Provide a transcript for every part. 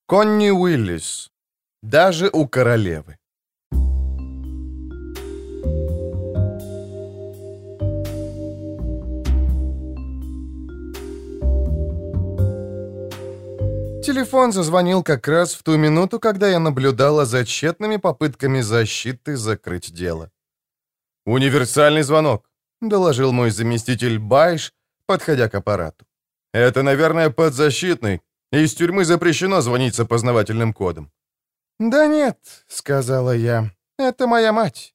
Конни Уиллис. Даже у королевы. Телефон зазвонил как раз в ту минуту, когда я наблюдала за тщетными попытками защиты закрыть дело. «Универсальный звонок», — доложил мой заместитель Байш, подходя к аппарату. «Это, наверное, подзащитный. Из тюрьмы запрещено звонить с опознавательным кодом». «Да нет», — сказала я, — «это моя мать».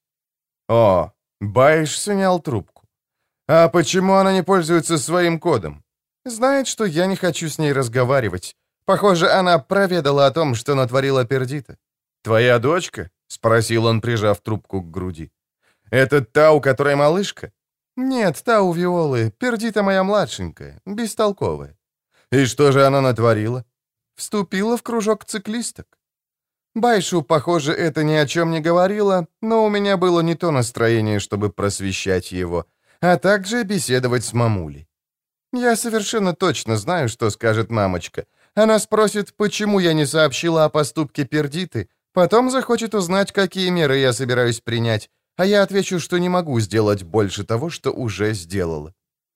«О», — Байш снял трубку. «А почему она не пользуется своим кодом?» «Знает, что я не хочу с ней разговаривать. Похоже, она проведала о том, что натворила Пердита». «Твоя дочка?» — спросил он, прижав трубку к груди. «Это та, у которой малышка?» «Нет, та у Виолы. Пердита моя младшенькая, бестолковая». «И что же она натворила?» «Вступила в кружок циклисток». Байшу, похоже, это ни о чем не говорило, но у меня было не то настроение, чтобы просвещать его, а также беседовать с мамулей. Я совершенно точно знаю, что скажет мамочка. Она спросит, почему я не сообщила о поступке Пердиты, потом захочет узнать, какие меры я собираюсь принять, а я отвечу, что не могу сделать больше того, что уже сделала.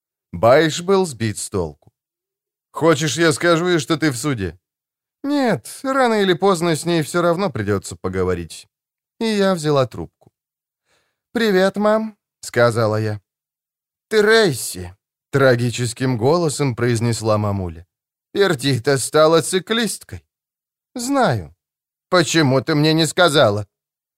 Байш был сбит с толку. «Хочешь, я скажу ей, что ты в суде?» «Нет, рано или поздно с ней все равно придется поговорить». И я взяла трубку. «Привет, мам», — сказала я. «Трейси», — трагическим голосом произнесла мамуля. «Пердита стала циклисткой». «Знаю». «Почему ты мне не сказала?»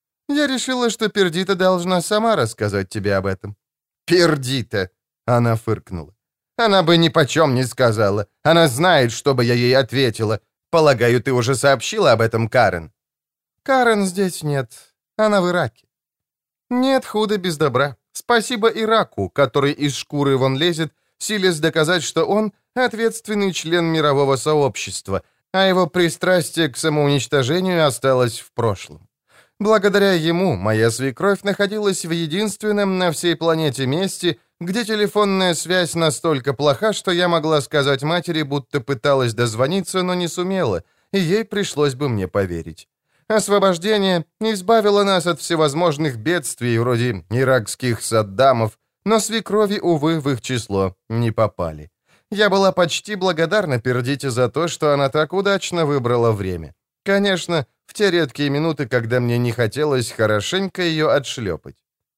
«Я решила, что Пердита должна сама рассказать тебе об этом». «Пердита», — она фыркнула. «Она бы ни почем не сказала. Она знает, что бы я ей ответила. Полагаю, ты уже сообщила об этом Карен?» «Карен здесь нет. Она в Ираке». «Нет худа без добра. Спасибо Ираку, который из шкуры вон лезет, силясь доказать, что он ответственный член мирового сообщества, а его пристрастие к самоуничтожению осталось в прошлом. Благодаря ему моя свекровь находилась в единственном на всей планете месте, где телефонная связь настолько плоха, что я могла сказать матери, будто пыталась дозвониться, но не сумела, и ей пришлось бы мне поверить. Освобождение избавило нас от всевозможных бедствий, вроде иракских Саддамов, но свекрови, увы, в их число не попали. Я была почти благодарна Пердите за то, что она так удачно выбрала время. Конечно, в те редкие минуты, когда мне не хотелось хорошенько ее отшлепать.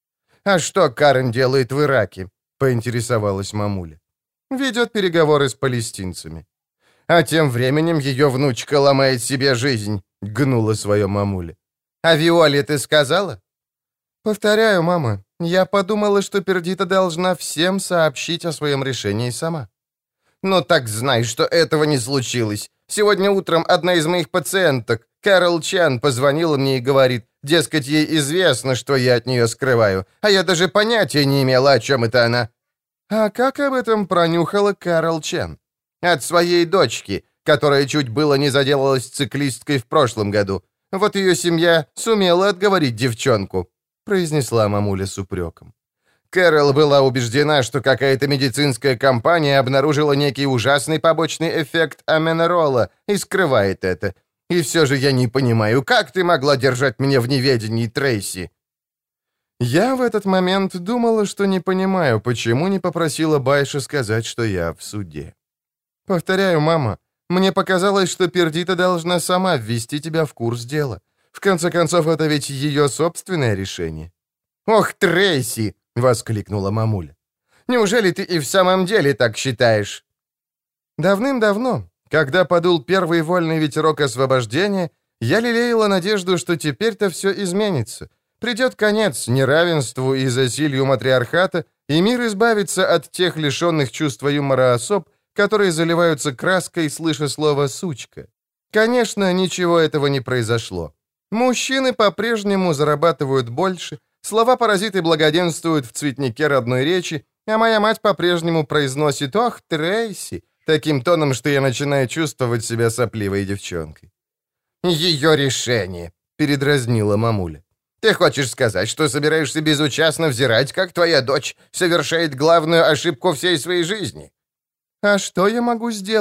«А что Карен делает в Ираке?» — поинтересовалась мамуля. «Ведет переговоры с палестинцами». «А тем временем ее внучка ломает себе жизнь», — гнула свое мамуля. «А Виоле ты сказала?» «Повторяю, мама, я подумала, что Пердита должна всем сообщить о своем решении сама». «Ну так знай, что этого не случилось. Сегодня утром одна из моих пациенток, Кэрол Чан, позвонила мне и говорит, дескать, ей известно, что я от нее скрываю, а я даже понятия не имела, о чем это она». «А как об этом пронюхала Кэрол Чан?» «От своей дочки, которая чуть было не заделалась циклисткой в прошлом году. Вот ее семья сумела отговорить девчонку», — произнесла мамуля с упреком. Кэрол была убеждена, что какая-то медицинская компания обнаружила некий ужасный побочный эффект аменерола и скрывает это. И все же я не понимаю, как ты могла держать меня в неведении, Трейси?» Я в этот момент думала, что не понимаю, почему не попросила Байша сказать, что я в суде. «Повторяю, мама, мне показалось, что Пердита должна сама ввести тебя в курс дела. В конце концов, это ведь ее собственное решение». «Ох, Трейси!» — воскликнула мамуля. «Неужели ты и в самом деле так считаешь?» Давным-давно, когда подул первый вольный ветерок освобождения, я лелеяла надежду, что теперь-то все изменится. Придет конец неравенству и засилью матриархата, и мир избавится от тех лишенных чувства юмора особ, которые заливаются краской, слыша слово «сучка». Конечно, ничего этого не произошло. Мужчины по-прежнему зарабатывают больше, слова-паразиты благоденствуют в цветнике родной речи, а моя мать по-прежнему произносит «Ох, Трейси!» таким тоном, что я начинаю чувствовать себя сопливой девчонкой. «Ее решение», — передразнила мамуля. «Ты хочешь сказать, что собираешься безучастно взирать, как твоя дочь совершает главную ошибку всей своей жизни?» «А что я могу сделать?»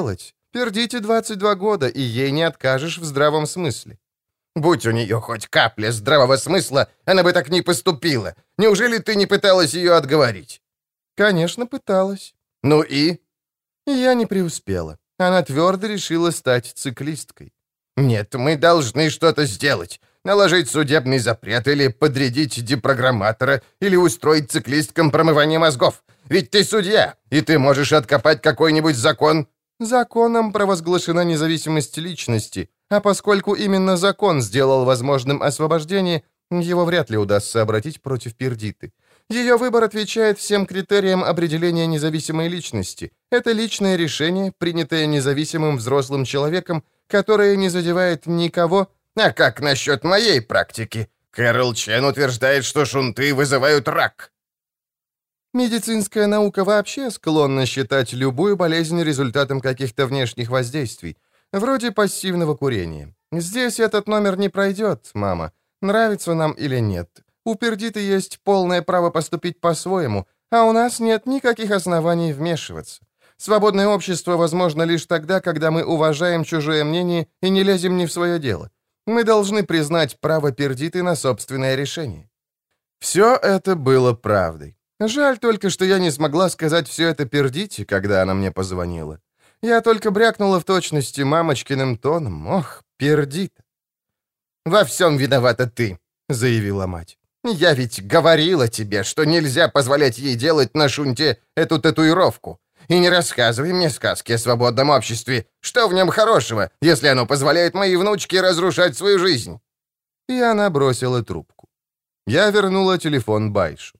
Пердите 22 года, и ей не откажешь в здравом смысле». «Будь у нее хоть капля здравого смысла, она бы так не поступила. Неужели ты не пыталась ее отговорить?» «Конечно, пыталась». «Ну и?» Я не преуспела. Она твердо решила стать циклисткой. «Нет, мы должны что-то сделать. Наложить судебный запрет или подрядить депрограмматора, или устроить циклисткам промывание мозгов. Ведь ты судья, и ты можешь откопать какой-нибудь закон». Законом провозглашена независимость личности, а поскольку именно закон сделал возможным освобождение, его вряд ли удастся обратить против Пердиты. Ее выбор отвечает всем критериям определения независимой личности. Это личное решение, принятое независимым взрослым человеком, которое не задевает никого. «А как насчет моей практики? Кэрол Чен утверждает, что шунты вызывают рак». Медицинская наука вообще склонна считать любую болезнь результатом каких-то внешних воздействий, вроде пассивного курения. Здесь этот номер не пройдет, мама, нравится нам или нет. У Пердиты есть полное право поступить по-своему, а у нас нет никаких оснований вмешиваться. Свободное общество возможно лишь тогда, когда мы уважаем чужое мнение и не лезем не в свое дело. Мы должны признать право Пердиты на собственное решение». Все это было правдой. Жаль только, что я не смогла сказать все это Пердите, когда она мне позвонила. Я только брякнула в точности мамочкиным тоном. Ох, Пердита. «Во всем виновата ты», — заявила мать. «Я ведь говорила тебе, что нельзя позволять ей делать на шунте эту татуировку. И не рассказывай мне сказки о свободном обществе. Что в нем хорошего, если оно позволяет моей внучке разрушать свою жизнь?» И она бросила трубку. Я вернула телефон Байшу.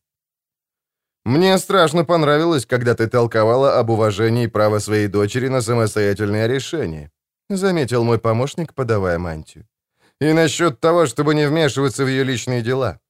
«Мне страшно понравилось, когда ты толковала об уважении права своей дочери на самостоятельное решение», заметил мой помощник, подавая мантию. «И насчет того, чтобы не вмешиваться в ее личные дела».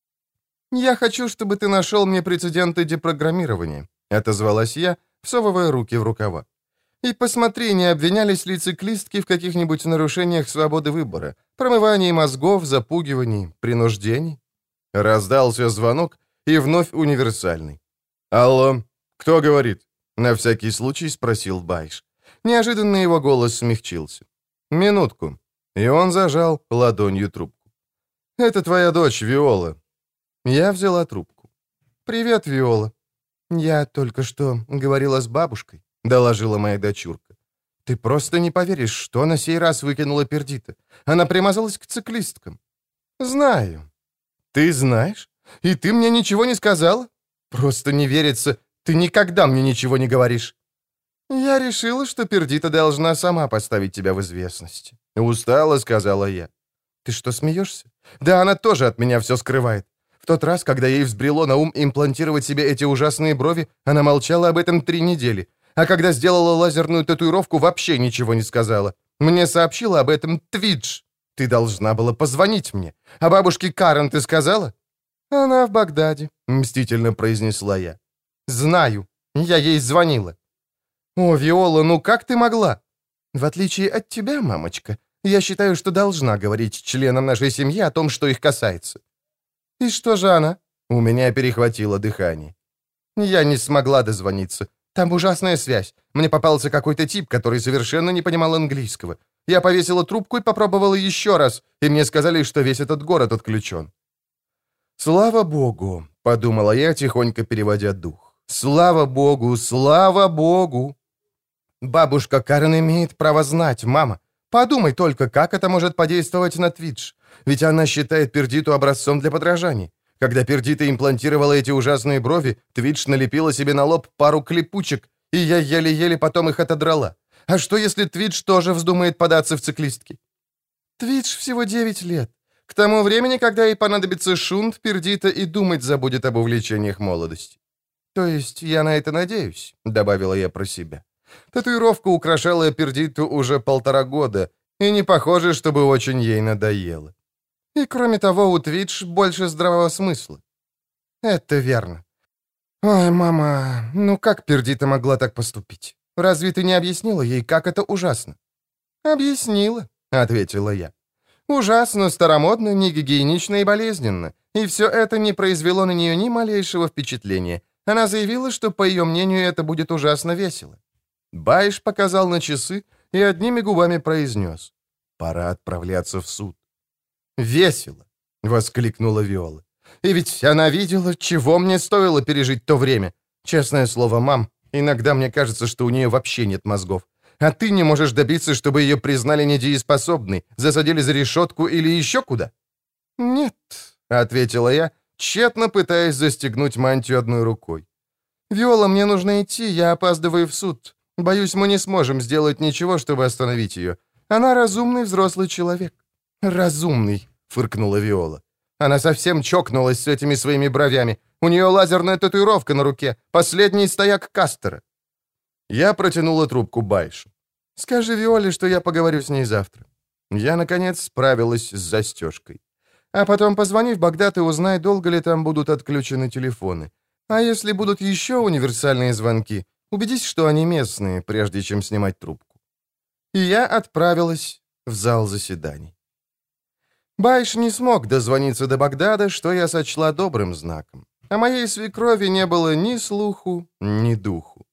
«Я хочу, чтобы ты нашел мне прецеденты депрограммирования», отозвалась я, всовывая руки в рукава. «И посмотри, не обвинялись ли циклистки в каких-нибудь нарушениях свободы выбора, промывании мозгов, запугивании, принуждении». Раздался звонок, и вновь универсальный. «Алло, кто говорит?» — на всякий случай спросил Байш. Неожиданно его голос смягчился. «Минутку». И он зажал ладонью трубку. «Это твоя дочь, Виола». Я взяла трубку. «Привет, Виола». «Я только что говорила с бабушкой», — доложила моя дочурка. «Ты просто не поверишь, что на сей раз выкинула Пердита. Она примазалась к циклисткам». «Знаю». «Ты знаешь? И ты мне ничего не сказала? Просто не верится, ты никогда мне ничего не говоришь». «Я решила, что Пердита должна сама поставить тебя в известность». «Устала», — сказала я. «Ты что, смеешься? Да она тоже от меня все скрывает. В тот раз, когда ей взбрело на ум имплантировать себе эти ужасные брови, она молчала об этом 3 недели. А когда сделала лазерную татуировку, вообще ничего не сказала. Мне сообщила об этом Твидж. Ты должна была позвонить мне. А бабушке Карен ты сказала?» «Она в Багдаде», — мстительно произнесла я. «Знаю. Я ей звонила». «О, Виола, ну как ты могла?» «В отличие от тебя, мамочка, я считаю, что должна говорить членам нашей семьи о том, что их касается». «И что же она?» У меня перехватило дыхание. Я не смогла дозвониться. Там ужасная связь. Мне попался какой-то тип, который совершенно не понимал английского. Я повесила трубку и попробовала еще раз, и мне сказали, что весь этот город отключен. «Слава богу», — подумала я, тихонько переводя дух. «Слава богу, слава богу!» «Бабушка Карен имеет право знать, мама. Подумай только, как это может подействовать на Твидж. Ведь она считает Пердиту образцом для подражания. Когда Пердита имплантировала эти ужасные брови, Твидж налепила себе на лоб пару клепучек, и я еле-еле потом их отодрала. А что, если Твидж тоже вздумает податься в циклистки?» «Твидж всего 9 лет. К тому времени, когда ей понадобится шунт, Пердита и думать забудет об увлечениях молодости. То есть я на это надеюсь», — добавила я про себя. Татуировка украшала Пердиту уже 1,5 года, и не похоже, чтобы очень ей надоело. И кроме того, у Твидж больше здравого смысла. Это верно. Ой, мама, ну как Пердита могла так поступить? Разве ты не объяснила ей, как это ужасно? Объяснила, ответила я. Ужасно, старомодно, негигиенично и болезненно. И все это не произвело на нее ни малейшего впечатления. Она заявила, что, по ее мнению, это будет ужасно весело. Байш показал на часы, и одними губами произнес: «Пора отправляться в суд». «Весело!» — воскликнула Виола. «И ведь она видела, чего мне стоило пережить то время. Честное слово, мам, иногда мне кажется, что у нее вообще нет мозгов. А ты не можешь добиться, чтобы ее признали недееспособной, засадили за решетку или еще куда?» «Нет», — ответила я, тщетно пытаясь застегнуть мантию одной рукой. «Виола, мне нужно идти, я опаздываю в суд. Боюсь, мы не сможем сделать ничего, чтобы остановить ее. Она разумный взрослый человек». «Разумный», — фыркнула Виола. «Она совсем чокнулась с этими своими бровями. У нее лазерная татуировка на руке, последний стояк Кастера». Я протянула трубку Байшу. «Скажи Виоле, что я поговорю с ней завтра». Я, наконец, справилась с застежкой. «А потом позвони в Багдад и узнай, долго ли там будут отключены телефоны. А если будут еще универсальные звонки, убедись, что они местные, прежде чем снимать трубку». И я отправилась в зал заседаний. Байш не смог дозвониться до Багдада, что я сочла добрым знаком. О моей свекрови не было ни слуху, ни духу.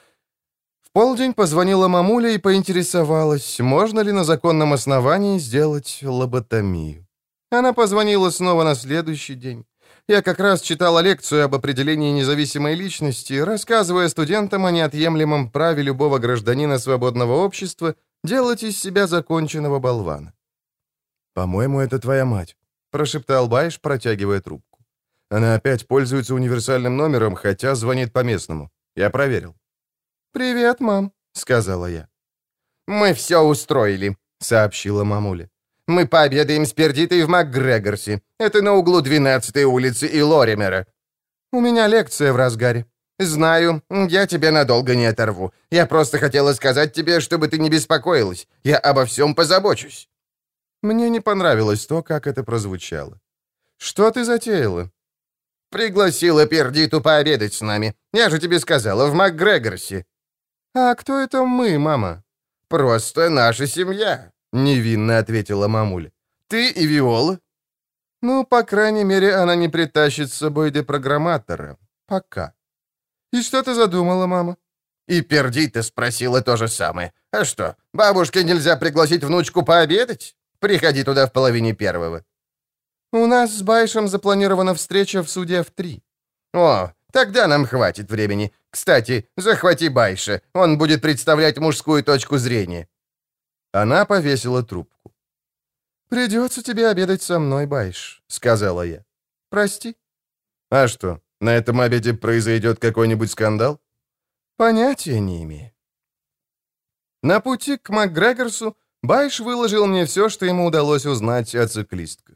В полдень позвонила мамуля и поинтересовалась, можно ли на законном основании сделать лоботомию. Она позвонила снова на следующий день. Я как раз читала лекцию об определении независимой личности, рассказывая студентам о неотъемлемом праве любого гражданина свободного общества делать из себя законченного болвана. «По-моему, это твоя мать», — прошептал Байш, протягивая трубку. «Она опять пользуется универсальным номером, хотя звонит по местному. Я проверил». «Привет, мам», — сказала я. «Мы все устроили», — сообщила мамуля. «Мы пообедаем с Пердитой в МакГрегорсе. Это на углу 12-й улицы и Лоримера». «У меня лекция в разгаре». «Знаю, я тебя надолго не оторву. Я просто хотела сказать тебе, чтобы ты не беспокоилась. Я обо всем позабочусь». Мне не понравилось то, как это прозвучало. «Что ты затеяла?» «Пригласила Пердиту пообедать с нами. Я же тебе сказала, в МакГрегорсе». «А кто это мы, мама?» «Просто наша семья», — невинно ответила мамуля. «Ты и Виола». «Ну, по крайней мере, она не притащит с собой депрограмматора. Пока». «И что ты задумала, мама?» И Пердита спросила то же самое. «А что, бабушке нельзя пригласить внучку пообедать? Приходи туда в 1:30». «У нас с Байшем запланирована встреча в суде в 3». «О, тогда нам хватит времени. Кстати, захвати Байша. Он будет представлять мужскую точку зрения». Она повесила трубку. «Придется тебе обедать со мной, Байш», — сказала я. «Прости». «А что, на этом обеде произойдет какой-нибудь скандал?» «Понятия не имею». На пути к МакГрегорсу Байш выложил мне все, что ему удалось узнать о циклистках.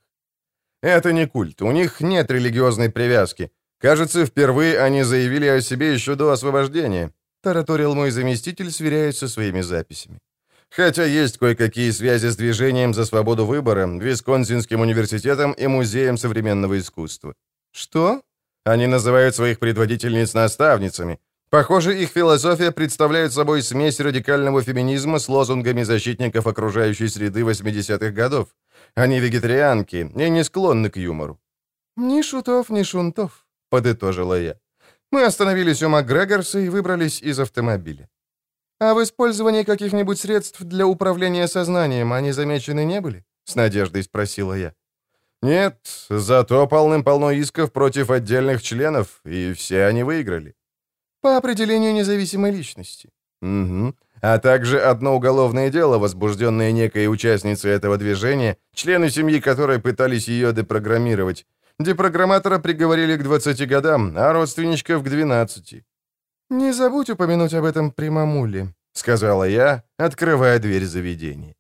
«Это не культ, у них нет религиозной привязки. Кажется, впервые они заявили о себе еще до освобождения», — тараторил мой заместитель, сверяясь со своими записями. «Хотя есть кое-какие связи с движением за свободу выбора, Висконсинским университетом и Музеем современного искусства». «Что?» Они называют своих предводительниц наставницами. Похоже, их философия представляет собой смесь радикального феминизма с лозунгами защитников окружающей среды 80-х годов. Они вегетарианки и не склонны к юмору. «Ни шутов, ни шунтов», — подытожила я. Мы остановились у МакГрегорса и выбрались из автомобиля. «А в использовании каких-нибудь средств для управления сознанием они замечены не были?» — с надеждой спросила я. «Нет, зато полным-полно исков против отдельных членов, и все они выиграли». «По определению независимой личности». «Угу. А также одно уголовное дело, возбужденное некой участницей этого движения, члены семьи которой пытались ее депрограммировать. Депрограмматора приговорили к 20 годам, а родственничков к 12. «Не забудь упомянуть об этом при мамуле», — сказала я, открывая дверь заведения.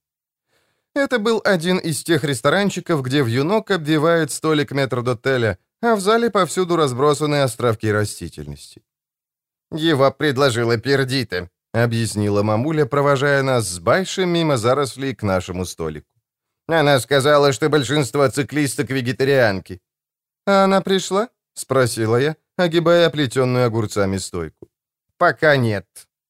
Это был один из тех ресторанчиков, где вьюнок обвивает столик метрдотеля, а в зале повсюду разбросаны островки растительности. «Его предложила Пердита», — объяснила мамуля, провожая нас с Байшем мимо зарослей к нашему столику. «Она сказала, что большинство циклисток вегетарианки». «А она пришла?» — спросила я, огибая оплетенную огурцами стойку. «Пока нет».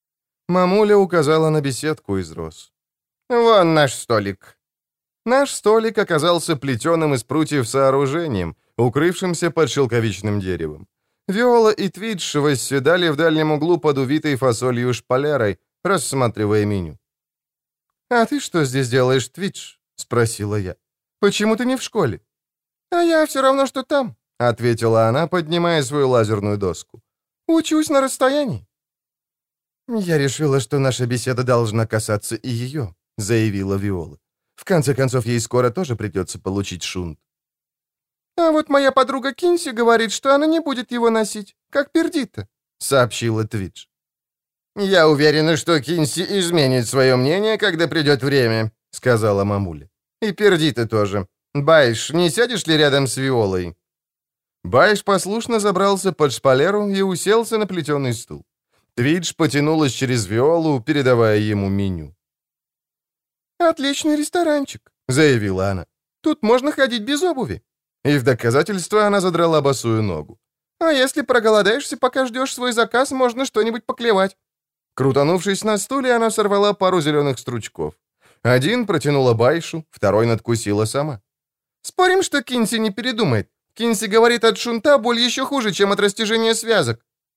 Мамуля указала на беседку из роз. «Вон наш столик». Наш столик оказался плетеным из прутьев сооружением, укрывшимся под шелковичным деревом. Виола и Твидж восседали в дальнем углу под увитой фасолью шпалерой, рассматривая меню. «А ты что здесь делаешь, Твидж?» — спросила я. «Почему ты не в школе?» «А я все равно, что там», — ответила она, поднимая свою лазерную доску. «Учусь на расстоянии». «Я решила, что наша беседа должна касаться и ее», — заявила Виола. «В конце концов, ей скоро тоже придется получить шунт». «А вот моя подруга Кинси говорит, что она не будет его носить, как Пердита», — сообщила Твидж. «Я уверена, что Кинси изменит свое мнение, когда придет время», — сказала мамуля. «И Пердита тоже. Байш, не сядешь ли рядом с Виолой?» Байш послушно забрался под шпалеру и уселся на плетеный стул. Твидж потянулась через Виолу, передавая ему меню. «Отличный ресторанчик», — заявила она. «Тут можно ходить без обуви». И в доказательство она задрала босую ногу. «А если проголодаешься, пока ждешь свой заказ, можно что-нибудь поклевать». Крутанувшись на стуле, она сорвала пару зеленых стручков. Один протянула Байшу, второй надкусила сама. «Спорим, что Кинси не передумает? Кинси говорит, от шунта боль еще хуже, чем от растяжения связок».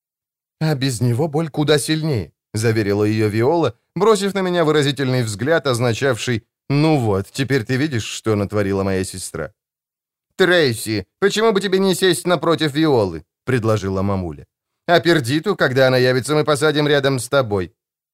«А без него боль куда сильнее», — заверила ее Виола, бросив на меня выразительный взгляд, означавший «Ну вот, теперь ты видишь, что натворила моя сестра». «Трейси, почему бы тебе не сесть напротив Виолы?» — предложила мамуля. «А Пердиту, когда она явится, мы посадим рядом с тобой».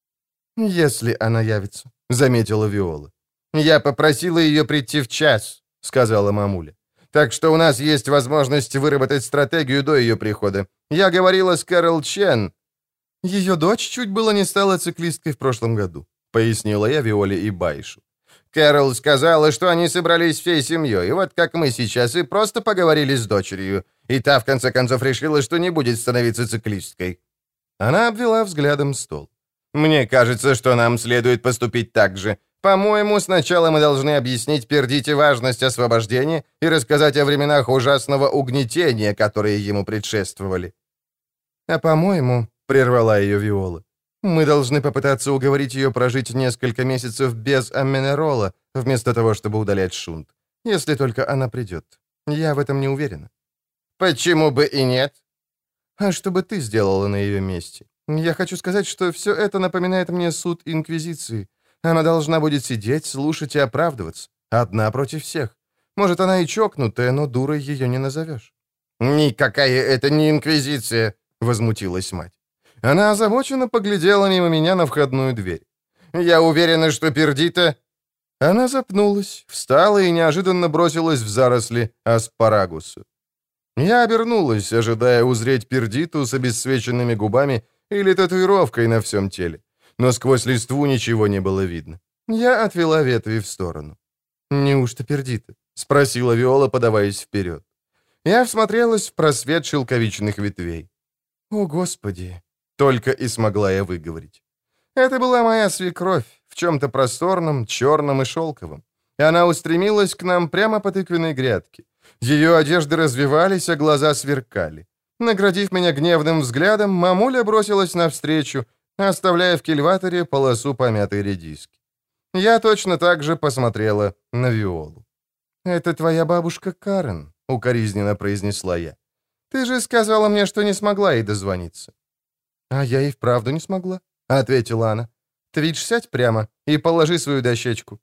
«Если она явится», — заметила Виола. «Я попросила ее прийти в час», — сказала мамуля. «Так что у нас есть возможность выработать стратегию до ее прихода. Я говорила с Кэрол Чен». «Ее дочь чуть было не стала циклисткой в прошлом году», — пояснила я Виоле и Байшу. Кэрол сказала, что они собрались всей семьей, и вот как мы сейчас, и просто поговорили с дочерью. И та, в конце концов, решила, что не будет становиться циклисткой». Она обвела взглядом стол. «Мне кажется, что нам следует поступить так же. По-моему, сначала мы должны объяснить Пердите важность освобождения и рассказать о временах ужасного угнетения, которые ему предшествовали». «А по-моему», — прервала ее Виола, «мы должны попытаться уговорить ее прожить несколько месяцев без аминерола, вместо того, чтобы удалять шунт. Если только она придет. Я в этом не уверена». «Почему бы и нет?» «А что бы ты сделала на ее месте? Я хочу сказать, что все это напоминает мне суд Инквизиции. Она должна будет сидеть, слушать и оправдываться. Одна против всех. Может, она и чокнутая, но дурой ее не назовешь». «Никакая это не Инквизиция», — возмутилась мать. Она озабоченно поглядела мимо меня на входную дверь. «Я уверена, что Пердита...» Она запнулась, встала и неожиданно бросилась в заросли аспарагуса. Я обернулась, ожидая узреть Пердиту с обесцвеченными губами или татуировкой на всем теле. Но сквозь листву ничего не было видно. Я отвела ветви в сторону. «Неужто Пердита?» — спросила Виола, подаваясь вперед. Я всмотрелась в просвет шелковичных ветвей. «О, Господи!» — только и смогла я выговорить. Это была моя свекровь, в чем-то просторном, черном и шелковом. Она устремилась к нам прямо по тыквенной грядке. Ее одежды развивались, а глаза сверкали. Наградив меня гневным взглядом, мамуля бросилась навстречу, оставляя в кильваторе полосу помятой редиски. Я точно так же посмотрела на Виолу. «Это твоя бабушка Карен», — укоризненно произнесла я. «Ты же сказала мне, что не смогла ей дозвониться». «А я и вправду не смогла», — ответила она. «Твидж, сядь прямо и положи свою дощечку».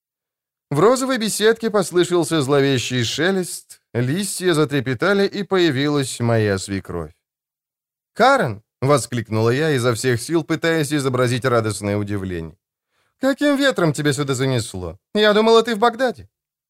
В розовой беседке послышался зловещий шелест, листья затрепетали, и появилась моя свекровь. «Карен!» — воскликнула я изо всех сил, пытаясь изобразить радостное удивление. «Каким ветром тебя сюда занесло? Я думала, ты в Багдаде».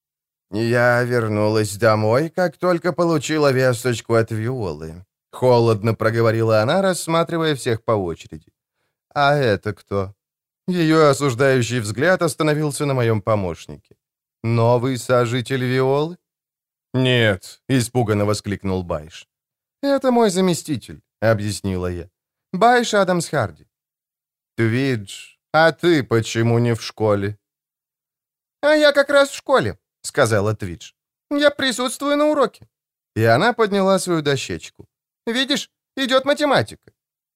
«Я вернулась домой, как только получила весточку от Виолы», — холодно проговорила она, рассматривая всех по очереди. «А это кто?» Ее осуждающий взгляд остановился на моем помощнике. «Новый сожитель Виолы?» «Нет», — испуганно воскликнул Байш. «Это мой заместитель», — объяснила я. «Байш Адамс Харди». «Твидж, а ты почему не в школе?» «А я как раз в школе», — сказала Твидж. «Я присутствую на уроке». И она подняла свою дощечку. «Видишь, идет математика».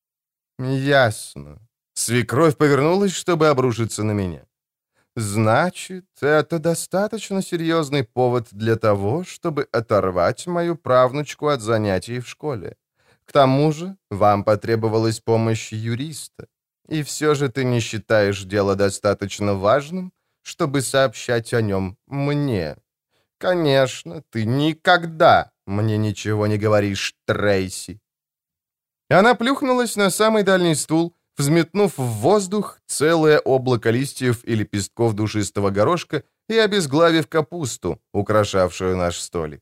«Ясно». Свекровь повернулась, чтобы обрушиться на меня. «Значит, это достаточно серьезный повод для того, чтобы оторвать мою правнучку от занятий в школе. К тому же вам потребовалась помощь юриста. И все же ты не считаешь дело достаточно важным, чтобы сообщать о нем мне. Конечно, ты никогда мне ничего не говоришь, Трейси». Она плюхнулась на самый дальний стул, взметнув в воздух целое облако листьев и лепестков душистого горошка и обезглавив капусту, украшавшую наш столик.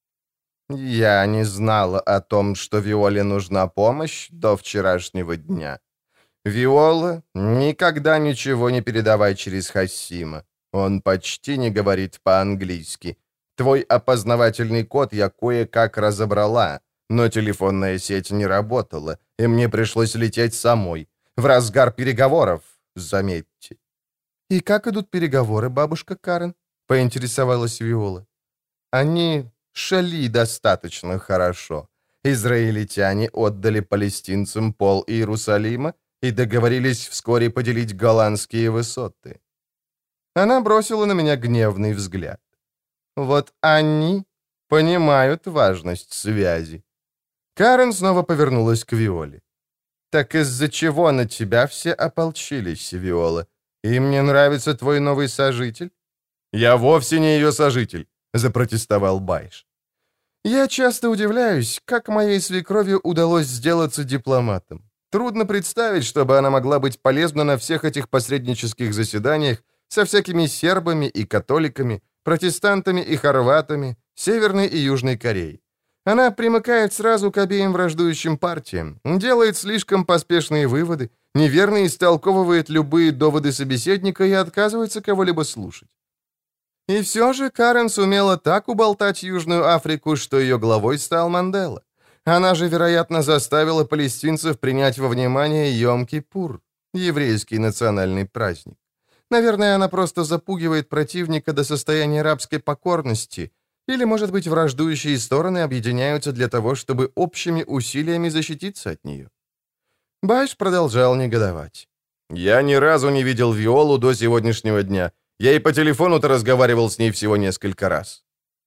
«Я не знала о том, что Виоле нужна помощь до вчерашнего дня. Виола, никогда ничего не передавай через Хассима. Он почти не говорит по-английски. Твой опознавательный код я кое-как разобрала, но телефонная сеть не работала, и мне пришлось лететь самой. В разгар переговоров, заметьте». «И как идут переговоры, бабушка Карен?» — поинтересовалась Виола. «Они шли достаточно хорошо. Израильтяне отдали палестинцам пол Иерусалима и договорились вскоре поделить голландские высоты». Она бросила на меня гневный взгляд. «Вот они понимают важность связи». Карен снова повернулась к Виоле. «Так из-за чего на тебя все ополчились, Виола? Им не нравится твой новый сожитель?» «Я вовсе не ее сожитель», — запротестовал Байш. «Я часто удивляюсь, как моей свекрови удалось сделаться дипломатом. Трудно представить, чтобы она могла быть полезна на всех этих посреднических заседаниях со всякими сербами и католиками, протестантами и хорватами, Северной и Южной Кореей. Она примыкает сразу к обеим враждующим партиям, делает слишком поспешные выводы, неверно истолковывает любые доводы собеседника и отказывается кого-либо слушать. И все же Карен сумела так уболтать Южную Африку, что ее главой стал Мандела. Она же, вероятно, заставила палестинцев принять во внимание Йом-Кипур, еврейский национальный праздник. Наверное, она просто запугивает противника до состояния рабской покорности, или, может быть, враждующие стороны объединяются для того, чтобы общими усилиями защититься от нее. Байш продолжал негодовать. «Я ни разу не видел Виолу до сегодняшнего дня. Я и по телефону-то разговаривал с ней всего несколько раз».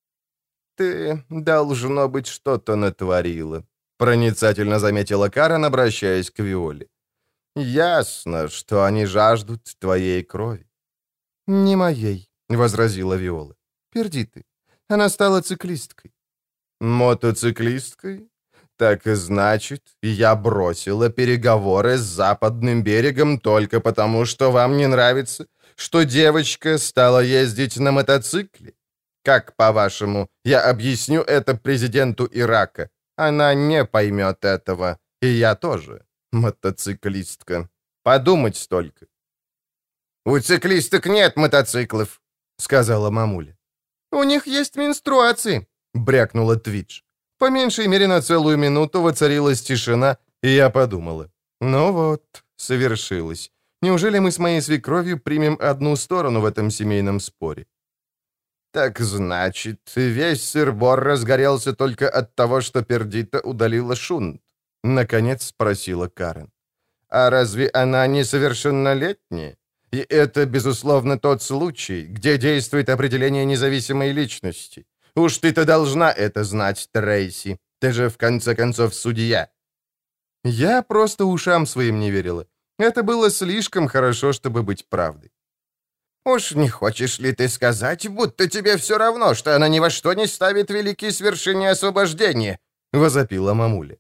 «Ты, должно быть, что-то натворила», — проницательно заметила Карен, обращаясь к Виоле. «Ясно, что они жаждут твоей крови». «Не моей», — возразила Виола. «Перди ты. Она стала циклисткой». «Мотоциклисткой? Так и значит, я бросила переговоры с Западным берегом только потому, что вам не нравится, что девочка стала ездить на мотоцикле? Как, по-вашему, я объясню это президенту Ирака? Она не поймет этого, и я тоже мотоциклистка. Подумать только». «У циклисток нет мотоциклов», — сказала мамуля. «У них есть менструации», — брякнула Твидж. По меньшей мере на целую минуту воцарилась тишина, и я подумала. Ну вот, совершилось. Неужели мы с моей свекровью примем одну сторону в этом семейном споре? «Так значит, весь сыр-бор разгорелся только от того, что Пердита удалила шунт?» — наконец спросила Карен. «А разве она несовершеннолетняя? И это, безусловно, тот случай, где действует определение независимой личности. Уж ты-то должна это знать, Трейси. Ты же, в конце концов, судья». Я просто ушам своим не верила. Это было слишком хорошо, чтобы быть правдой. «Уж не хочешь ли ты сказать, будто тебе все равно, что она ни во что не ставит великие свершения освобождения?» — возопила мамуля.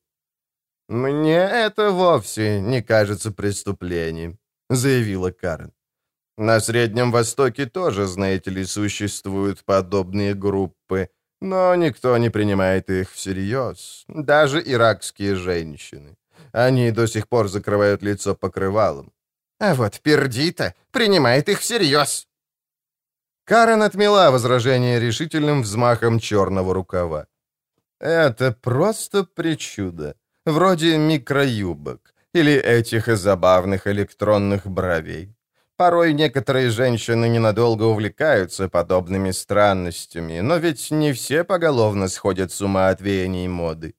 «Мне это вовсе не кажется преступлением», — заявила Карен. «На Среднем Востоке тоже, знаете ли, существуют подобные группы, но никто не принимает их всерьез, даже иракские женщины. Они до сих пор закрывают лицо покрывалом. А вот Пердита принимает их всерьез». Карен отмела возражение решительным взмахом черного рукава. «Это просто причуда, вроде микроюбок или этих забавных электронных бровей. Порой некоторые женщины ненадолго увлекаются подобными странностями, но ведь не все поголовно сходят с ума от веяний моды».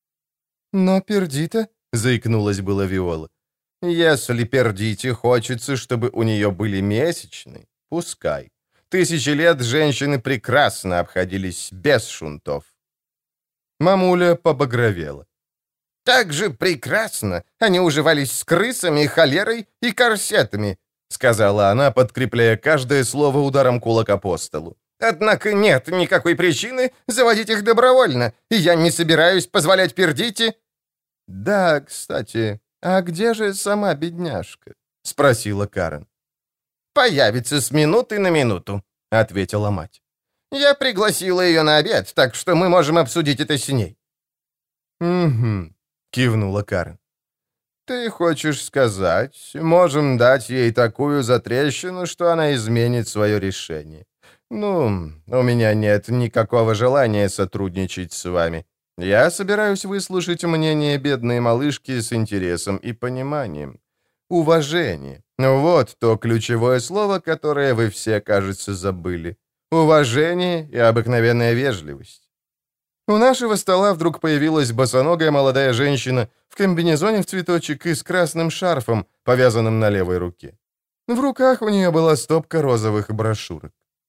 «Но Пердита», — заикнулась была Виола, — «если Пердите хочется, чтобы у нее были месячные, пускай. 1000 лет женщины прекрасно обходились без шунтов». Мамуля побагровела. «Так же прекрасно! Они уживались с крысами, холерой и корсетами», — сказала она, подкрепляя каждое слово ударом кулака по столу. «Однако нет никакой причины заводить их добровольно, и я не собираюсь позволять Пердите...» «Да, кстати, а где же сама бедняжка?» — спросила Карен. «Появится с минуты на минуту», — ответила мать. «Я пригласила ее на обед, так что мы можем обсудить это с ней». «Угу», — кивнула Карен. «Ты хочешь сказать, можем дать ей такую затрещину, что она изменит свое решение. Ну, у меня нет никакого желания сотрудничать с вами. Я собираюсь выслушать мнение бедной малышки с интересом и пониманием. Уважение. Вот то ключевое слово, которое вы все, кажется, забыли. Уважение и обыкновенная вежливость». У нашего стола вдруг появилась босоногая молодая женщина в комбинезоне в цветочек и с красным шарфом, повязанным на левой руке. В руках у нее была стопка розовых брошюрок.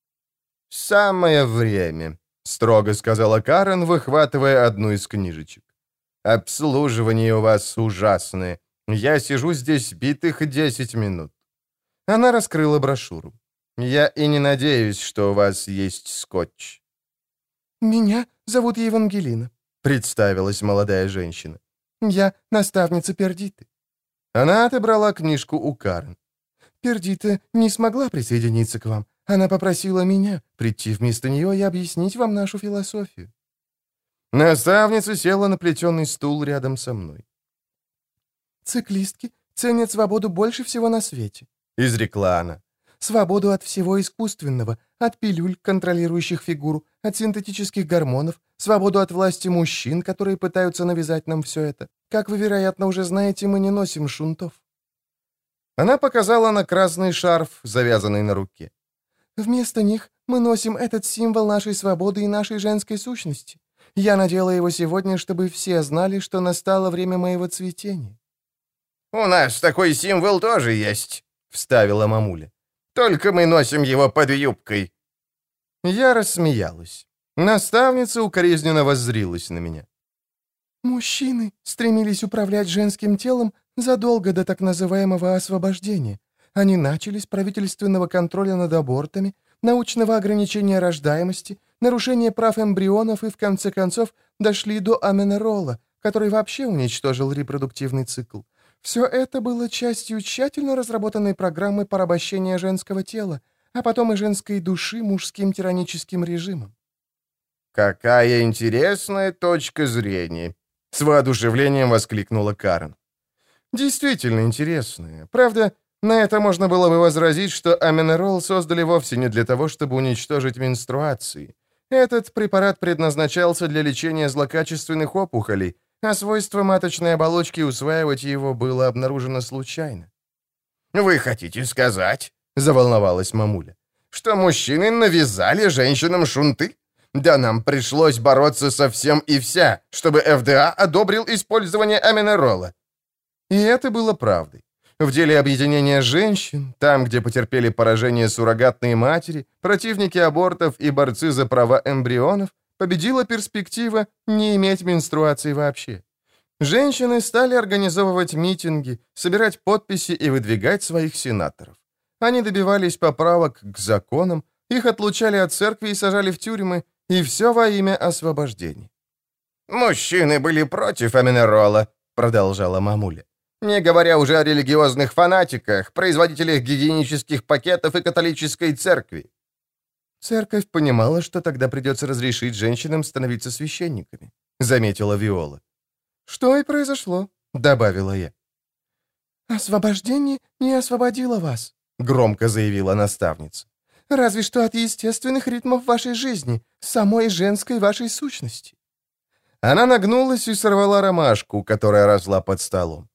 «Самое время», — строго сказала Карен, выхватывая одну из книжечек. «Обслуживание у вас ужасное. Я сижу здесь битых 10 минут». Она раскрыла брошюру. «Я и не надеюсь, что у вас есть скотч». «Меня зовут Евангелина», — представилась молодая женщина. «Я наставница Пердиты». Она отобрала книжку у Карен. «Пердита не смогла присоединиться к вам. Она попросила меня прийти вместо нее и объяснить вам нашу философию». Наставница села на плетеный стул рядом со мной. «Циклистки ценят свободу больше всего на свете», — изрекла она. «Свободу от всего искусственного, от пилюль, контролирующих фигуру, от синтетических гормонов, свободу от власти мужчин, которые пытаются навязать нам все это. Как вы, вероятно, уже знаете, мы не носим шунтов». Она показала на красный шарф, завязанный на руке. «Вместо них мы носим этот символ нашей свободы и нашей женской сущности. Я надела его сегодня, чтобы все знали, что настало время моего цветения». «У нас такой символ тоже есть», — вставила мамуля. «Только мы носим его под юбкой». Я рассмеялась. Наставница укоризненно воззрилась на меня. «Мужчины стремились управлять женским телом задолго до так называемого освобождения. Они начали с правительственного контроля над абортами, научного ограничения рождаемости, нарушения прав эмбрионов и, в конце концов, дошли до аменерола, который вообще уничтожил репродуктивный цикл. Все это было частью тщательно разработанной программы порабощения женского тела, а потом и женской души мужским тираническим режимом». «Какая интересная точка зрения!» — с воодушевлением воскликнула Карен. «Действительно интересная. Правда, на это можно было бы возразить, что аменерол создали вовсе не для того, чтобы уничтожить менструации. Этот препарат предназначался для лечения злокачественных опухолей, а свойство маточной оболочки усваивать его было обнаружено случайно». «Вы хотите сказать, — заволновалась мамуля, — что мужчины навязали женщинам шунты? Да нам пришлось бороться со всем и вся, чтобы ФДА одобрил использование аменерола». И это было правдой. В деле объединения женщин, там, где потерпели поражение суррогатные матери, противники абортов и борцы за права эмбрионов, победила перспектива не иметь менструации вообще. Женщины стали организовывать митинги, собирать подписи и выдвигать своих сенаторов. Они добивались поправок к законам, их отлучали от церкви и сажали в тюрьмы, и все во имя освобождения. «Мужчины были против аменерола», — продолжала мамуля. «Не говоря уже о религиозных фанатиках, производителях гигиенических пакетов и католической церкви». «Церковь понимала, что тогда придется разрешить женщинам становиться священниками», — заметила Виола. «Что и произошло», — добавила я. «Освобождение не освободило вас», — громко заявила наставница. «разве что от естественных ритмов вашей жизни, самой женской вашей сущности». Она нагнулась и сорвала ромашку, которая росла под столом.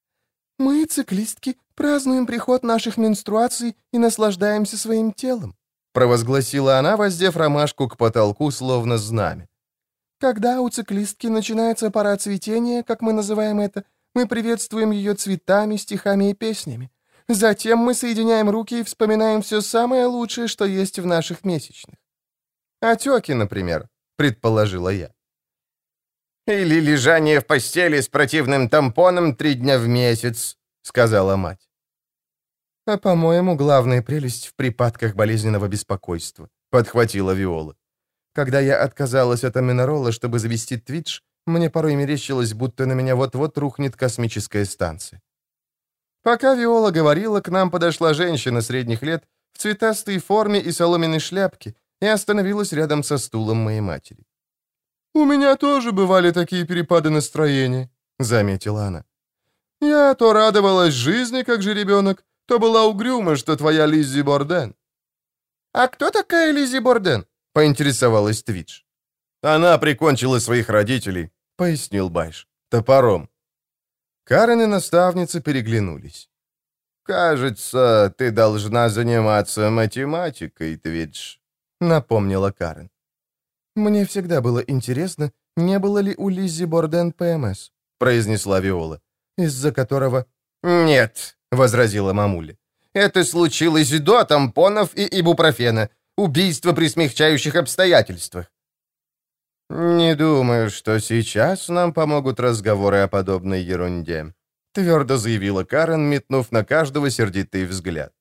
«Мы, циклистки, празднуем приход наших менструаций и наслаждаемся своим телом», провозгласила она, воздев ромашку к потолку, словно знамя. «Когда у циклистки начинается пора цветения, как мы называем это, мы приветствуем ее цветами, стихами и песнями. Затем мы соединяем руки и вспоминаем все самое лучшее, что есть в наших месячных». «Отеки, например», — предположила я. «Или лежание в постели с противным тампоном 3 дня в месяц», — сказала мать. «А, по-моему, главная прелесть в припадках болезненного беспокойства», — подхватила Виола. «Когда я отказалась от аминорола, чтобы завести Твидж, мне порой мерещилось, будто на меня вот-вот рухнет космическая станция». Пока Виола говорила, к нам подошла женщина средних лет в цветастой форме и соломенной шляпке и остановилась рядом со стулом моей матери. «У меня тоже бывали такие перепады настроения», — заметила она. «Я то радовалась жизни, как же ребенок, то была угрюма, что твоя Лиззи Борден». «А кто такая Лиззи Борден?» — поинтересовалась Твидж. «Она прикончила своих родителей», — пояснил Байш, — «топором». Карен и наставница переглянулись. «Кажется, ты должна заниматься математикой, Твидж», — напомнила Карен. «Мне всегда было интересно, не было ли у Лиззи Борден ПМС», — произнесла Виола, «из-за которого...» «Нет», — возразила мамуля. «Это случилось до тампонов и ибупрофена. Убийство при смягчающих обстоятельствах». «Не думаю, что сейчас нам помогут разговоры о подобной ерунде», — твердо заявила Карен, метнув на каждого сердитый взгляд.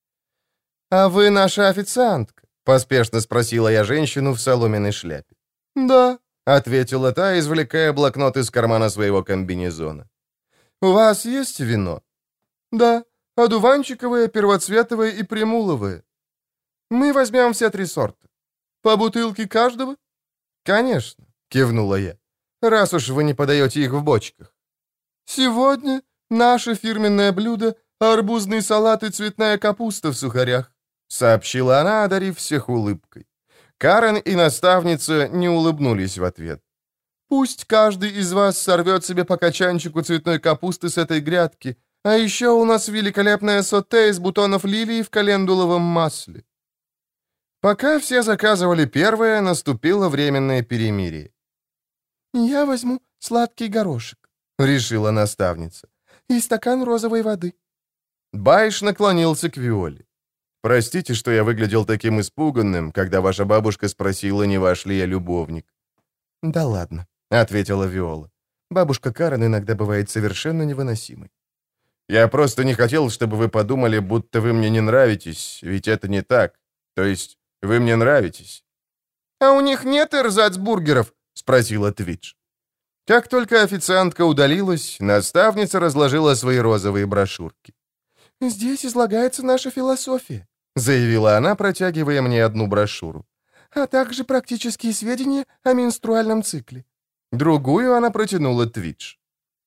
«А вы наша официантка?» — поспешно спросила я женщину в соломенной шляпе. «Да», — ответила та, извлекая блокнот из кармана своего комбинезона. «У вас есть вино?» «Да, одуванчиковое, первоцветовое и примуловое. Мы возьмем все 3 сорта. По бутылке каждого?» «Конечно», — кивнула я, «раз уж вы не подаете их в бочках». «Сегодня наше фирменное блюдо — арбузный салат и цветная капуста в сухарях», — сообщила она, одарив всех улыбкой. Карен и наставница не улыбнулись в ответ. «Пусть каждый из вас сорвет себе по качанчику цветной капусты с этой грядки, а еще у нас великолепное соте из бутонов лилии в календуловом масле». Пока все заказывали первое, наступило временное перемирие. «Я возьму сладкий горошек», — решила наставница, «и стакан розовой воды». Байш наклонился к Виоле. «Простите, что я выглядел таким испуганным, когда ваша бабушка спросила, не ваш ли я любовник». «Да ладно», — ответила Виола. «Бабушка Карен иногда бывает совершенно невыносимой». «Я просто не хотел, чтобы вы подумали, будто вы мне не нравитесь, ведь это не так. То есть вы мне нравитесь». «А у них нет эрзац-бургеров?» — спросила Твидж. Как только официантка удалилась, наставница разложила свои розовые брошюрки. «Здесь излагается наша философия», — заявила она, протягивая мне одну брошюру, «а также практические сведения о менструальном цикле». Другую она протянула Твидж.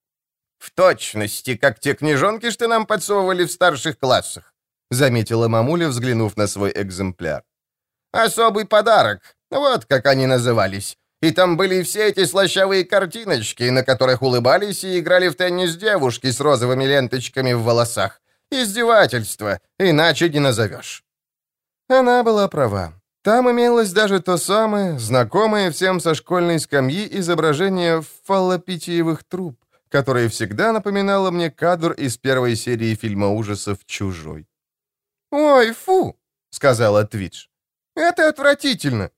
«В точности, как те книжонки, что нам подсовывали в старших классах», — заметила мамуля, взглянув на свой экземпляр. «Особый подарок, вот как они назывались. И там были все эти слащавые картиночки, на которых улыбались и играли в теннис девушки с розовыми ленточками в волосах. Издевательство, иначе не назовешь». Она была права. Там имелось даже то самое, знакомое всем со школьной скамьи изображение фаллопитиевых труб, которое всегда напоминало мне кадр из первой серии фильма ужасов «Чужой». «Ой, фу!» — сказала Твидж. «Это отвратительно!»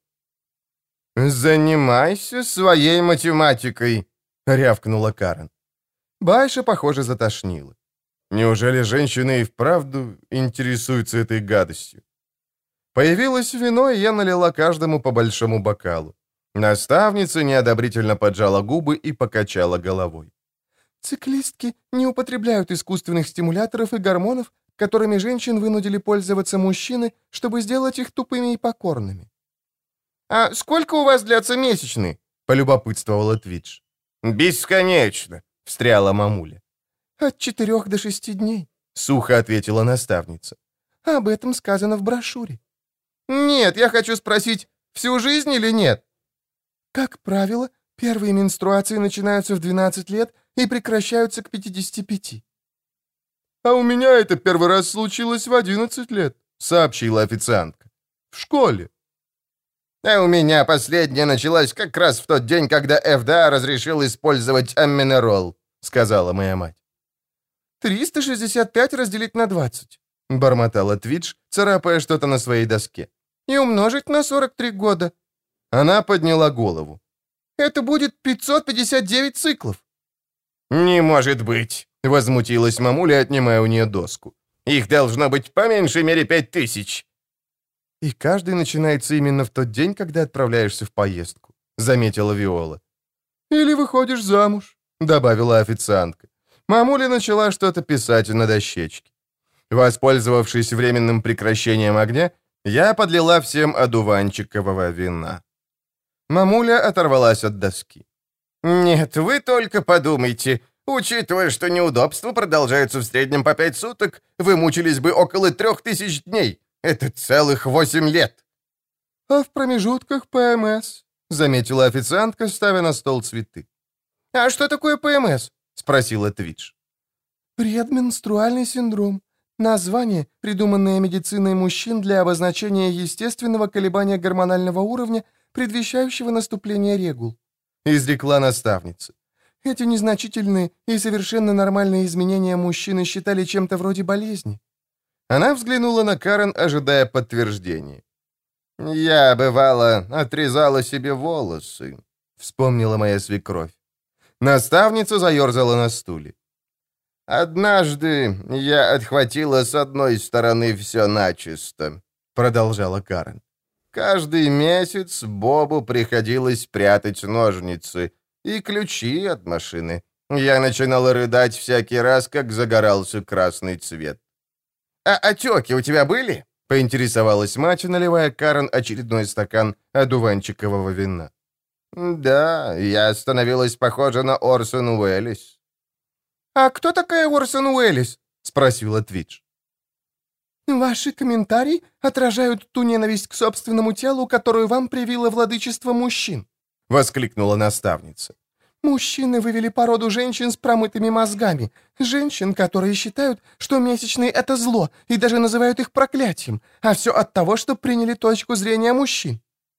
«Занимайся своей математикой», — рявкнула Карен. Байша, похоже, затошнило. Неужели женщины и вправду интересуются этой гадостью? Появилось вино, и я налила каждому по большому бокалу. Наставница неодобрительно поджала губы и покачала головой. «Циклистки не употребляют искусственных стимуляторов и гормонов, которыми женщин вынудили пользоваться мужчины, чтобы сделать их тупыми и покорными». «А сколько у вас длятся месячные?» — полюбопытствовала Твидж. «Бесконечно», — встряла мамуля. «От 4 до 6 дней», — сухо ответила наставница. «Об этом сказано в брошюре». «Нет, я хочу спросить, всю жизнь или нет?» «Как правило, первые менструации начинаются в 12 лет и прекращаются к 55». «А у меня это первый раз случилось в 11 лет», — сообщила официантка. «В школе». «А у меня последняя началась как раз в тот день, когда ФДА разрешил использовать аминерол», — сказала моя мать. 365 разделить на 20, — бормотала Твидж, царапая что-то на своей доске. «И умножить на 43 года». Она подняла голову. Это будет 559 циклов». «Не может быть», — возмутилась мамуля, отнимая у нее доску. «Их должно быть по меньшей мере 5000». «И каждый начинается именно в тот день, когда отправляешься в поездку», — заметила Виола. «Или выходишь замуж», — добавила официантка. Мамуля начала что-то писать на дощечке. Воспользовавшись временным прекращением огня, я подлила всем одуванчикового вина. Мамуля оторвалась от доски. «Нет, вы только подумайте. Учитывая, что неудобства продолжаются в среднем по 5 суток, вы мучились бы около 3000 дней. Это целых 8 лет». «А в промежутках ПМС», — заметила официантка, ставя на стол цветы. «А что такое ПМС?» — спросила Твидж. «Предменструальный синдром. Название, придуманное медициной мужчин для обозначения естественного колебания гормонального уровня, предвещающего наступление регул», — изрекла наставница. «Эти незначительные и совершенно нормальные изменения мужчины считали чем-то вроде болезни». Она взглянула на Карен, ожидая подтверждения. «Я, бывало, отрезала себе волосы», — вспомнила моя свекровь. Наставница заерзала на стуле. «Однажды я отхватила с одной стороны все начисто», — продолжала Карен. «Каждый месяц Бобу приходилось прятать ножницы и ключи от машины. Я начинала рыдать всякий раз, как загорался красный цвет». «А отеки у тебя были?» — поинтересовалась мать, наливая Карен очередной стакан одуванчикового вина. «Да, я становилась похожа на Орсон Уэллис». «А кто такая Орсон Уэллис?» — спросила Твидж. «Ваши комментарии отражают ту ненависть к собственному телу, которую вам привило владычество мужчин», — воскликнула наставница. «Мужчины вывели породу женщин с промытыми мозгами, женщин, которые считают, что месячные — это зло, и даже называют их проклятием, а все от того, что приняли точку зрения мужчин».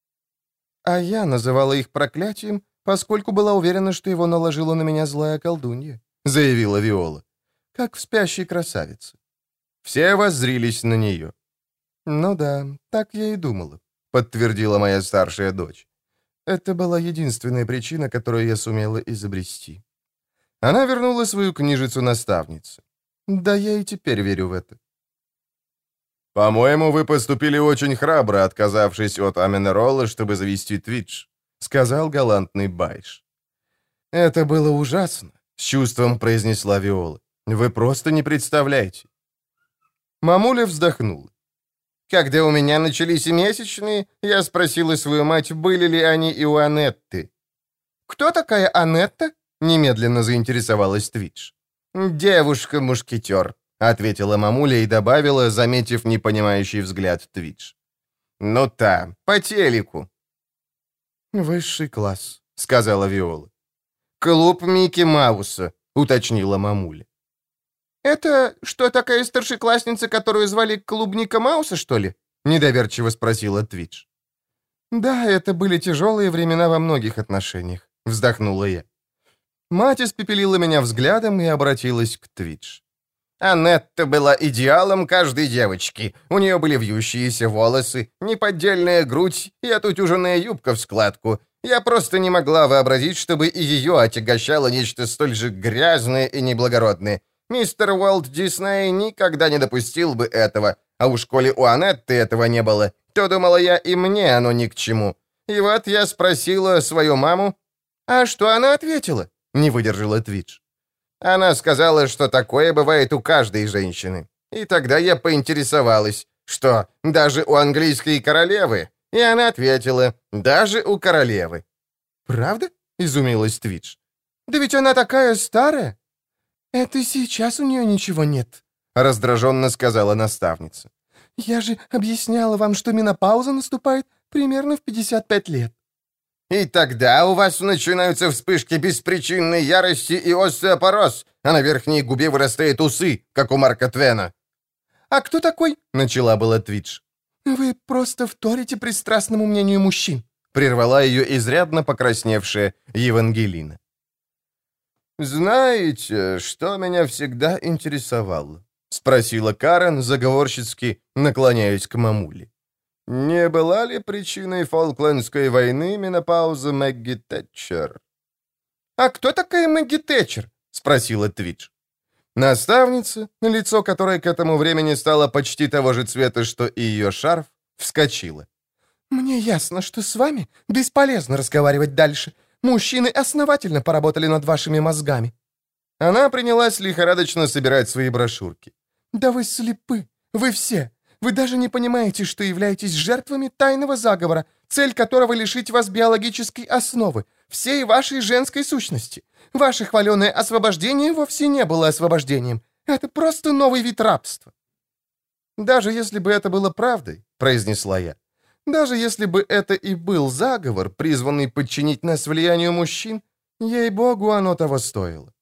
«А я называла их проклятием, поскольку была уверена, что его наложила на меня злая колдунья», — заявила Виола, — «как в «Спящей красавице». Все воззрились на нее. «Ну да, так я и думала», — подтвердила моя старшая дочь. Это была единственная причина, которую я сумела изобрести. Она вернула свою книжицу наставнице. Да, я и теперь верю в это. «По-моему, вы поступили очень храбро, отказавшись от Аменерола, чтобы завести Твидж», — сказал галантный Байш. «Это было ужасно», — с чувством произнесла Виола. «Вы просто не представляете». Мамуля вздохнула. «Когда у меня начались месячные, я спросила свою мать, были ли они и у Анетты». «Кто такая Анетта?» — немедленно заинтересовалась Твидж. «Девушка-мушкетер», — ответила мамуля и добавила, заметив непонимающий взгляд Твидж. «Ну та, по телеку». «Высший класс», — сказала Виола. «Клуб Микки Мауса», — уточнила мамуля. «Это что, такая старшеклассница, которую звали Клубника Мауса, что ли?» — недоверчиво спросила Твидж. «Да, это были тяжелые времена во многих отношениях», — вздохнула я. Мать испепелила меня взглядом и обратилась к Твидж. Анетта была идеалом каждой девочки. У нее были вьющиеся волосы, неподдельная грудь и отутюженная юбка в складку. Я просто не могла вообразить, чтобы и ее отягощало нечто столь же грязное и неблагородное. Мистер Уолт Дисней никогда не допустил бы этого, а уж коли у Анетты этого не было, то, думала я, и мне оно ни к чему. И вот я спросила свою маму, «А что она ответила?» — не выдержала Твидж. Она сказала, что такое бывает у каждой женщины. И тогда я поинтересовалась, что даже у английской королевы. И она ответила, даже у королевы. «Правда?» — изумилась Твидж. «Да ведь она такая старая!» «Это сейчас у нее ничего нет», — раздраженно сказала наставница. «Я же объясняла вам, что менопауза наступает примерно в 55 лет». «И тогда у вас начинаются вспышки беспричинной ярости и остеопороз, а на верхней губе вырастают усы, как у Марка Твена». «А кто такой?» — начала была Твидж. «Вы просто вторите пристрастному мнению мужчин», — прервала ее изрядно покрасневшая Евангелина. «Знаете, что меня всегда интересовало?» — спросила Карен, заговорщицки наклоняясь к мамуле. Не была ли причиной Фолклендской войны менопауза Мэгги Тэтчер? «А кто такая Мэгги Тэтчер?» — спросила Твидж. Наставница, лицо которой к этому времени стало почти того же цвета, что и ее шарф, вскочила. «Мне ясно, что с вами бесполезно разговаривать дальше. Мужчины основательно поработали над вашими мозгами». Она принялась лихорадочно собирать свои брошюрки. «Да вы слепы, вы все. Вы даже не понимаете, что являетесь жертвами тайного заговора, цель которого лишить вас биологической основы, всей вашей женской сущности. Ваше хваленое освобождение вовсе не было освобождением. Это просто новый вид рабства». «Даже если бы это было правдой», — произнесла я, «даже если бы это и был заговор, призванный подчинить нас влиянию мужчин, ей-богу, оно того стоило».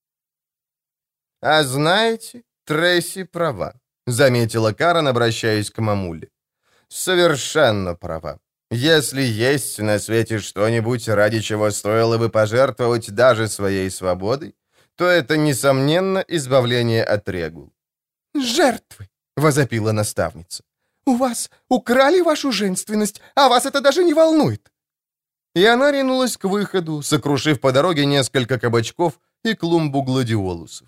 «А знаете, Трейси права», — заметила Карен, обращаясь к мамуле. «Совершенно права. Если есть на свете что-нибудь, ради чего стоило бы пожертвовать даже своей свободой, то это, несомненно, избавление от регул». «Жертвы!» — возопила наставница. «У вас украли вашу женственность, а вас это даже не волнует!» И она ринулась к выходу, сокрушив по дороге несколько кабачков и клумбу гладиолусов.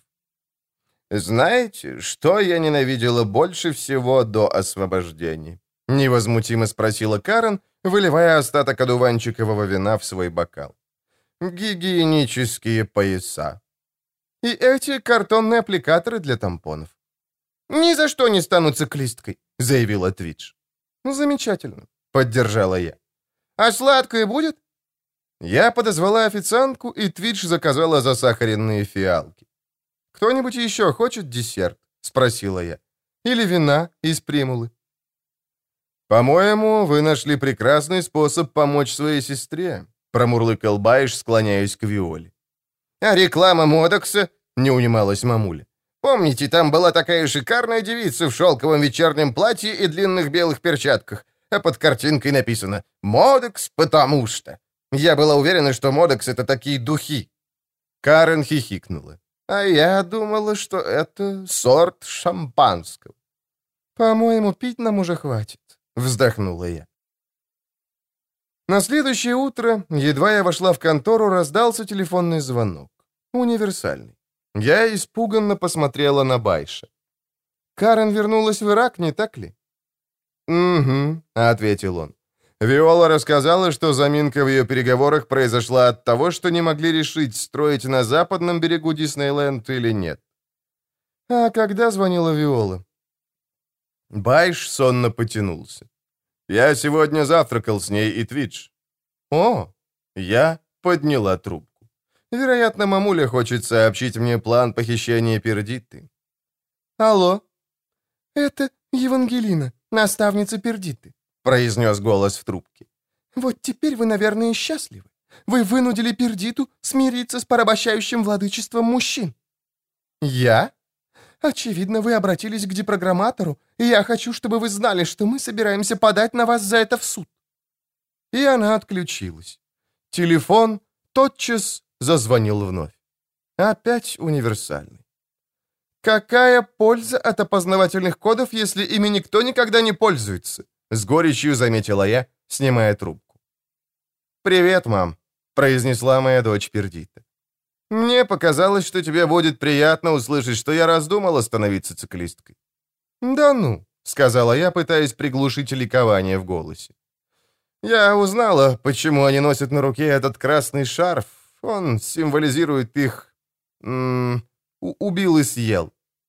«Знаете, что я ненавидела больше всего до освобождения?» — невозмутимо спросила Карен, выливая остаток одуванчикового вина в свой бокал. «Гигиенические пояса. И эти картонные аппликаторы для тампонов». «Ни за что не стану циклисткой», — заявила Твидж. «Замечательно», — поддержала я. «А сладкое будет?» Я подозвала официантку, и Твидж заказала засахаренные фиалки. «Кто-нибудь еще хочет десерт?» — спросила я. «Или вина из примулы?» «По-моему, вы нашли прекрасный способ помочь своей сестре», — промурлыкал Байш, склоняясь к Виоле. «А реклама Модокса?» — не унималась мамуля. «Помните, там была такая шикарная девица в шелковом вечернем платье и длинных белых перчатках, а под картинкой написано «Модокс, потому что». Я была уверена, что Модокс — это такие духи». Карен хихикнула. «А я думала, что это сорт шампанского». «По-моему, пить нам уже хватит», — вздохнула я. На следующее утро, едва я вошла в контору, раздался телефонный звонок. Универсальный. Я испуганно посмотрела на Байша. «Карен вернулась в Ирак, не так ли?» «Угу», — ответил он. Виола рассказала, что заминка в ее переговорах произошла от того, что не могли решить, строить на западном берегу Диснейленд или нет. «А когда звонила Виола?» Байш сонно потянулся. «Я сегодня завтракал с ней и Твидж». «О!» Я подняла трубку. Вероятно, мамуля хочет сообщить мне план похищения Пердиты. «Алло?» «Это Евангелина, наставница Пердиты», — произнес голос в трубке. «Вот теперь вы, наверное, счастливы. Вы вынудили Пердиту смириться с порабощающим владычеством мужчин». «Я?» «Очевидно, вы обратились к депрограмматору, и я хочу, чтобы вы знали, что мы собираемся подать на вас за это в суд». И она отключилась. Телефон тотчас зазвонил вновь. Опять универсальный. «Какая польза от опознавательных кодов, если ими никто никогда не пользуется?» С горечью заметила я, снимая трубку. «Привет, мам», — произнесла моя дочь Пердита. «Мне показалось, что тебе будет приятно услышать, что я раздумала становиться циклисткой». «Да ну», — сказала я, пытаясь приглушить ликование в голосе. «Я узнала, почему они носят на руке этот красный шарф. Он символизирует их... убил и съел».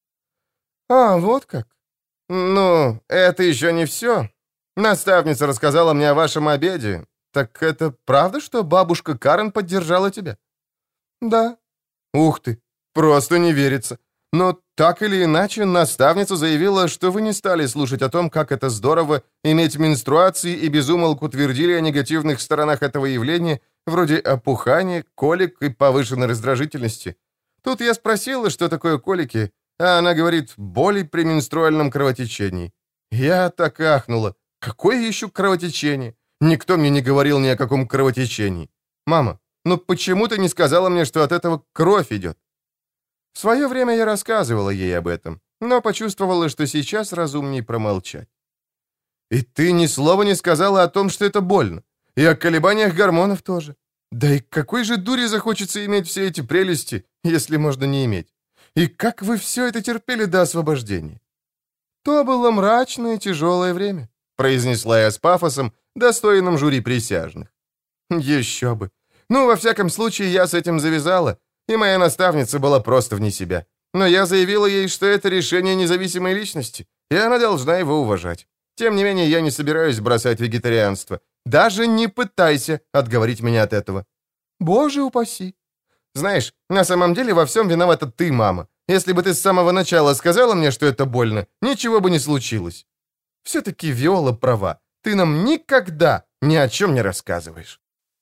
«А, вот как?» «Ну, это еще не все. Наставница рассказала мне о вашем обеде. Так это правда, что бабушка Карен поддержала тебя?» «Да». «Ух ты, просто не верится. Но так или иначе, наставница заявила, что вы не стали слушать о том, как это здорово иметь менструации, и безумолку твердили о негативных сторонах этого явления, вроде опухания, колик и повышенной раздражительности. Тут я спросила, что такое колики, а она говорит, боли при менструальном кровотечении. Я так ахнула. Какое еще кровотечение? Никто мне не говорил ни о каком кровотечении. Мама, ну почему ты не сказала мне, что от этого кровь идет? В свое время я рассказывала ей об этом, но почувствовала, что сейчас разумней промолчать. И ты ни слова не сказала о том, что это больно. И о колебаниях гормонов тоже. Да и какой же дури захочется иметь все эти прелести, если можно не иметь? И как вы все это терпели до освобождения? То было мрачное, тяжелое время, произнесла я с пафосом, достойным жюри присяжных. Еще бы. Ну, во всяком случае, я с этим завязала, и моя наставница была просто вне себя. Но я заявила ей, что это решение независимой личности, и она должна его уважать. Тем не менее, я не собираюсь бросать вегетарианство. Даже не пытайся отговорить меня от этого. Боже упаси. Знаешь, на самом деле во всем виновата ты, мама. Если бы ты с самого начала сказала мне, что это больно, ничего бы не случилось. Все-таки Виола права. Ты нам никогда ни о чем не рассказываешь.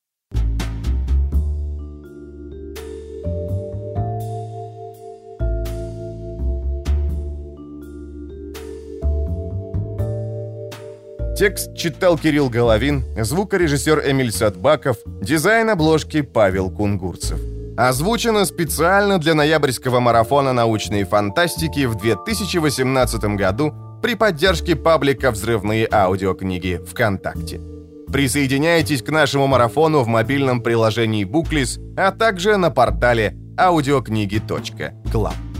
Текст читал Кирилл Головин, звукорежиссер Эмиль Садбаков, дизайн обложки Павел Кунгурцев. Озвучено специально для ноябрьского марафона научной фантастики в 2018 году при поддержке паблика «Взрывные аудиокниги» ВКонтакте. Присоединяйтесь к нашему марафону в мобильном приложении Booklist, а также на портале audiokniги.club.